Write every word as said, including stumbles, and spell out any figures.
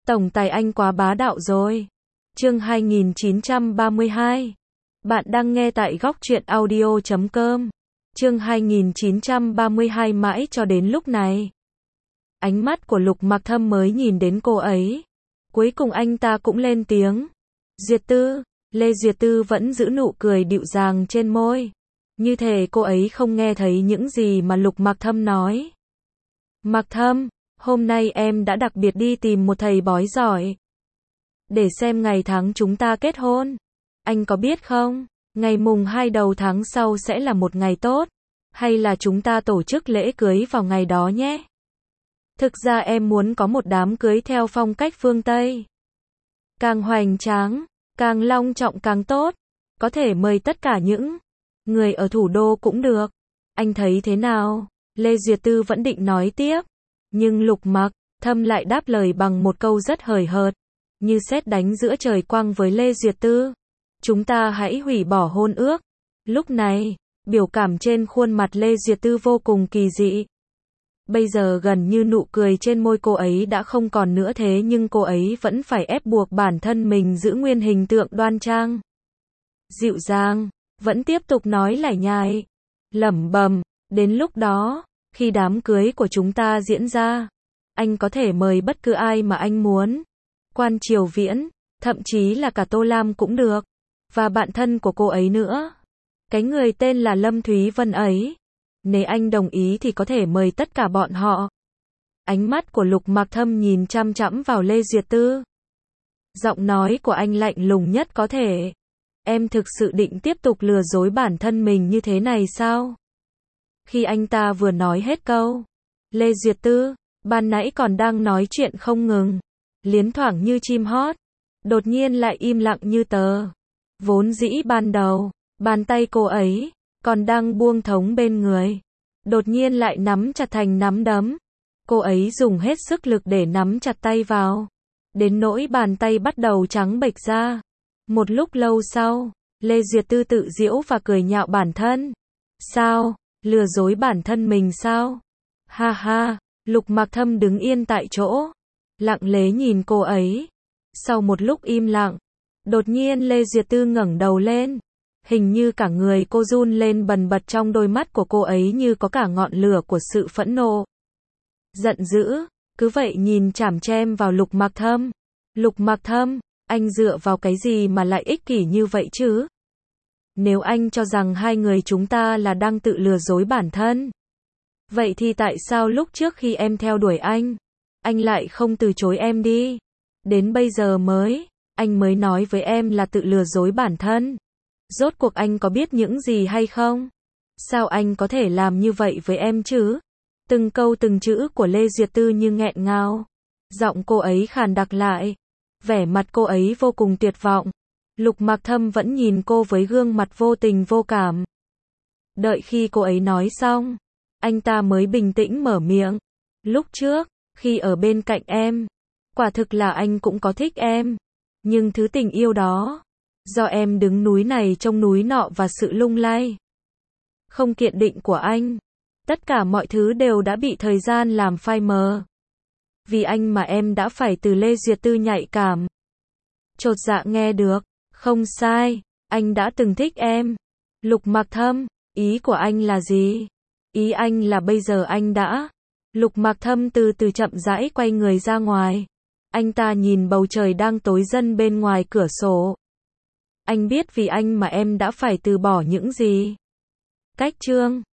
Tổng tài anh quá bá đạo rồi. Chương hai nghìn chín trăm ba mươi hai. Bạn đang nghe tại góc truyện audio chấm com. Chương hai nghìn chín trăm ba mươi hai mãi cho đến lúc này. Ánh mắt của Lục Mặc Thâm mới nhìn đến cô ấy. Cuối cùng anh ta cũng lên tiếng. Duyệt Tư, Lê Duyệt Tư vẫn giữ nụ cười dịu dàng trên môi. Như thể cô ấy không nghe thấy những gì mà Lục Mặc Thâm nói. Mặc Thâm, hôm nay em đã đặc biệt đi tìm một thầy bói giỏi. Để xem ngày tháng chúng ta kết hôn. Anh có biết không, ngày mùng hai đầu tháng sau sẽ là một ngày tốt. Hay là chúng ta tổ chức lễ cưới vào ngày đó nhé. Thực ra em muốn có một đám cưới theo phong cách phương Tây. Càng hoành tráng, càng long trọng càng tốt. Có thể mời tất cả những người ở thủ đô cũng được. Anh thấy thế nào? Lê Duyệt Tư vẫn định nói tiếp. Nhưng Lục Mặc Thâm lại đáp lời bằng một câu rất hời hợt. Như sét đánh giữa trời quang với Lê Duyệt Tư. Chúng ta hãy hủy bỏ hôn ước. Lúc này, biểu cảm trên khuôn mặt Lê Duyệt Tư vô cùng kỳ dị. Bây giờ gần như nụ cười trên môi cô ấy đã không còn nữa, thế nhưng cô ấy vẫn phải ép buộc bản thân mình giữ nguyên hình tượng đoan trang. Dịu dàng, vẫn tiếp tục nói lải nhải, lẩm bẩm, đến lúc đó, khi đám cưới của chúng ta diễn ra, anh có thể mời bất cứ ai mà anh muốn. Quan Triều Viễn, thậm chí là cả Tô Lam cũng được. Và bạn thân của cô ấy nữa. Cái người tên là Lâm Thúy Vân ấy. Nếu anh đồng ý thì có thể mời tất cả bọn họ. Ánh mắt của Lục Mặc Thâm nhìn chăm chăm vào Lê Duyệt Tư. Giọng nói của anh lạnh lùng nhất có thể. Em thực sự định tiếp tục lừa dối bản thân mình như thế này sao? Khi anh ta vừa nói hết câu, Lê Duyệt Tư, ban nãy còn đang nói chuyện không ngừng, liến thoảng như chim hót, đột nhiên lại im lặng như tờ. Vốn dĩ ban đầu, bàn tay cô ấy còn đang buông thõng bên người, đột nhiên lại nắm chặt thành nắm đấm. Cô ấy dùng hết sức lực để nắm chặt tay vào, đến nỗi bàn tay bắt đầu trắng bệch ra. Một lúc lâu sau, Lê Duyệt Tư tự giễu và cười nhạo bản thân. Sao? Lừa dối bản thân mình sao? Ha ha, Lục Mặc Thâm đứng yên tại chỗ, lặng lẽ nhìn cô ấy. Sau một lúc im lặng, đột nhiên Lê Duyệt Tư ngẩng đầu lên. Hình như cả người cô run lên bần bật, trong đôi mắt của cô ấy như có cả ngọn lửa của sự phẫn nộ. Giận dữ, cứ vậy nhìn chằm chằm vào Lục Mặc Thâm. Lục Mặc Thâm, anh dựa vào cái gì mà lại ích kỷ như vậy chứ? Nếu anh cho rằng hai người chúng ta là đang tự lừa dối bản thân, vậy thì tại sao lúc trước khi em theo đuổi anh, anh lại không từ chối em đi? Đến bây giờ mới, anh mới nói với em là tự lừa dối bản thân. Rốt cuộc anh có biết những gì hay không? Sao anh có thể làm như vậy với em chứ? Từng câu từng chữ của Lê Duyệt Tư như nghẹn ngào. Giọng cô ấy khàn đặc lại. Vẻ mặt cô ấy vô cùng tuyệt vọng. Lục Mặc Thâm vẫn nhìn cô với gương mặt vô tình vô cảm. Đợi khi cô ấy nói xong, anh ta mới bình tĩnh mở miệng. Lúc trước, khi ở bên cạnh em, quả thực là anh cũng có thích em. Nhưng thứ tình yêu đó, do em đứng núi này trông núi nọ và sự lung lay không kiên định của anh, tất cả mọi thứ đều đã bị thời gian làm phai mờ. Vì anh mà em đã phải từ Lê Duyệt Tư nhạy cảm, chột dạ nghe được. Không sai, anh đã từng thích em. Lục Mặc Thâm, ý của anh là gì? Ý anh là bây giờ anh đã... Lục Mặc Thâm từ từ chậm rãi quay người ra ngoài. Anh ta nhìn bầu trời đang tối dần bên ngoài cửa sổ. Anh biết vì anh mà em đã phải từ bỏ những gì. Cách chương